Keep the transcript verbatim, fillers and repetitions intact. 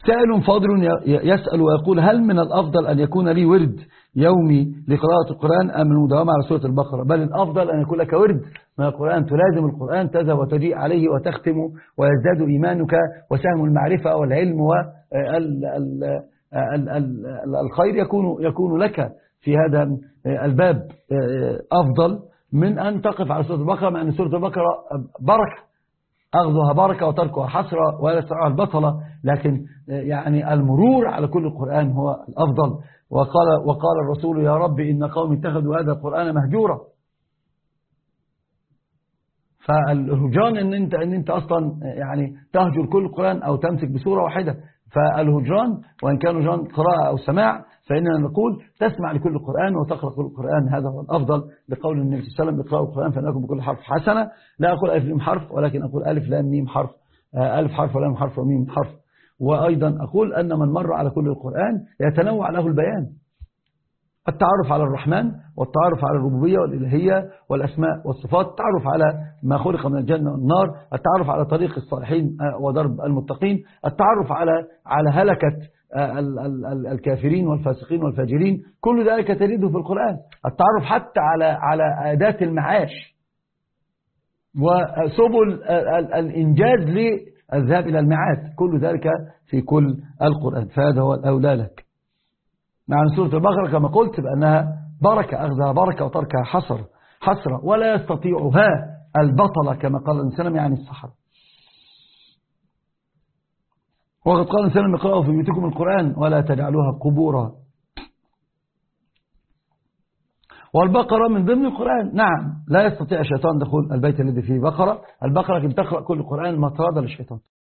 سائل فاضل يسأل ويقول: هل من الأفضل أن يكون لي ورد يومي لقراءة القرآن أم المداومة على سورة البقرة؟ بل الأفضل أن يكون لك ورد من القرآن، تلازم القرآن، تذهب وتجيء عليه وتختم، ويزداد إيمانك وسهم المعرفة والعلم والخير يكون يكون لك في هذا الباب أفضل من أن تقف على سورة البقرة، مع أن سورة البقرة بركة، أخذها بركة وتركها حسرة ولا تسعها البطلة، لكن يعني المرور على كل القرآن هو الأفضل. وقال, وقال الرسول: يا رب إن قوم اتخذوا هذا القرآن مهجورا. فالهجران إن أنت, إن أنت أصلا يعني تهجر كل القرآن أو تمسك بسورة واحدة. فالهجران وإن كان هجران قراءة أو سماع، فإننا نقول تسمع لكل القرآن وتقرأ كل القرآن، هذا هو الأفضل، لقول النبي صلى الله عليه وسلم: اقرأوا القرآن فإنكم بكل حرف حسنة. لا أقول ألف لام حرف، ولكن أقول ألف لام ميم حرف، ألف حرف ولام حرف وميم حرف. وأيضا أقول أن من مر على كل القرآن يتنوع له البيان، التعرف على الرحمن، والتعرف على الربوبية والإلهية والأسماء والصفات، التعرف على ما خلق من الجنة والنار، التعرف على طريق الصالحين ودرب المتقين، التعرف على على هلكة الكافرين والفاسقين والفاجرين، كل ذلك تجده في القرآن. التعرف حتى على على أداة المعاش وسبل الإنجاز للذهاب إلى المعاد، كل ذلك في كل القرآن، فهذا هو الأولى لك. مع سورة البقرة كما قلت بأنها بركة، أخذها بركة وتركها حسر حسرة، ولا يستطيعها البطلة كما قال الإنسان، يعني السحر. وقد قال الإنسان: اقرأوا في بيوتكم القرآن ولا تجعلوها قبورا. والبقرة من ضمن القرآن، نعم، لا يستطيع الشيطان دخول البيت الذي فيه بقرة. البقرة كم تقرأ كل القرآن مطردة للشيطان.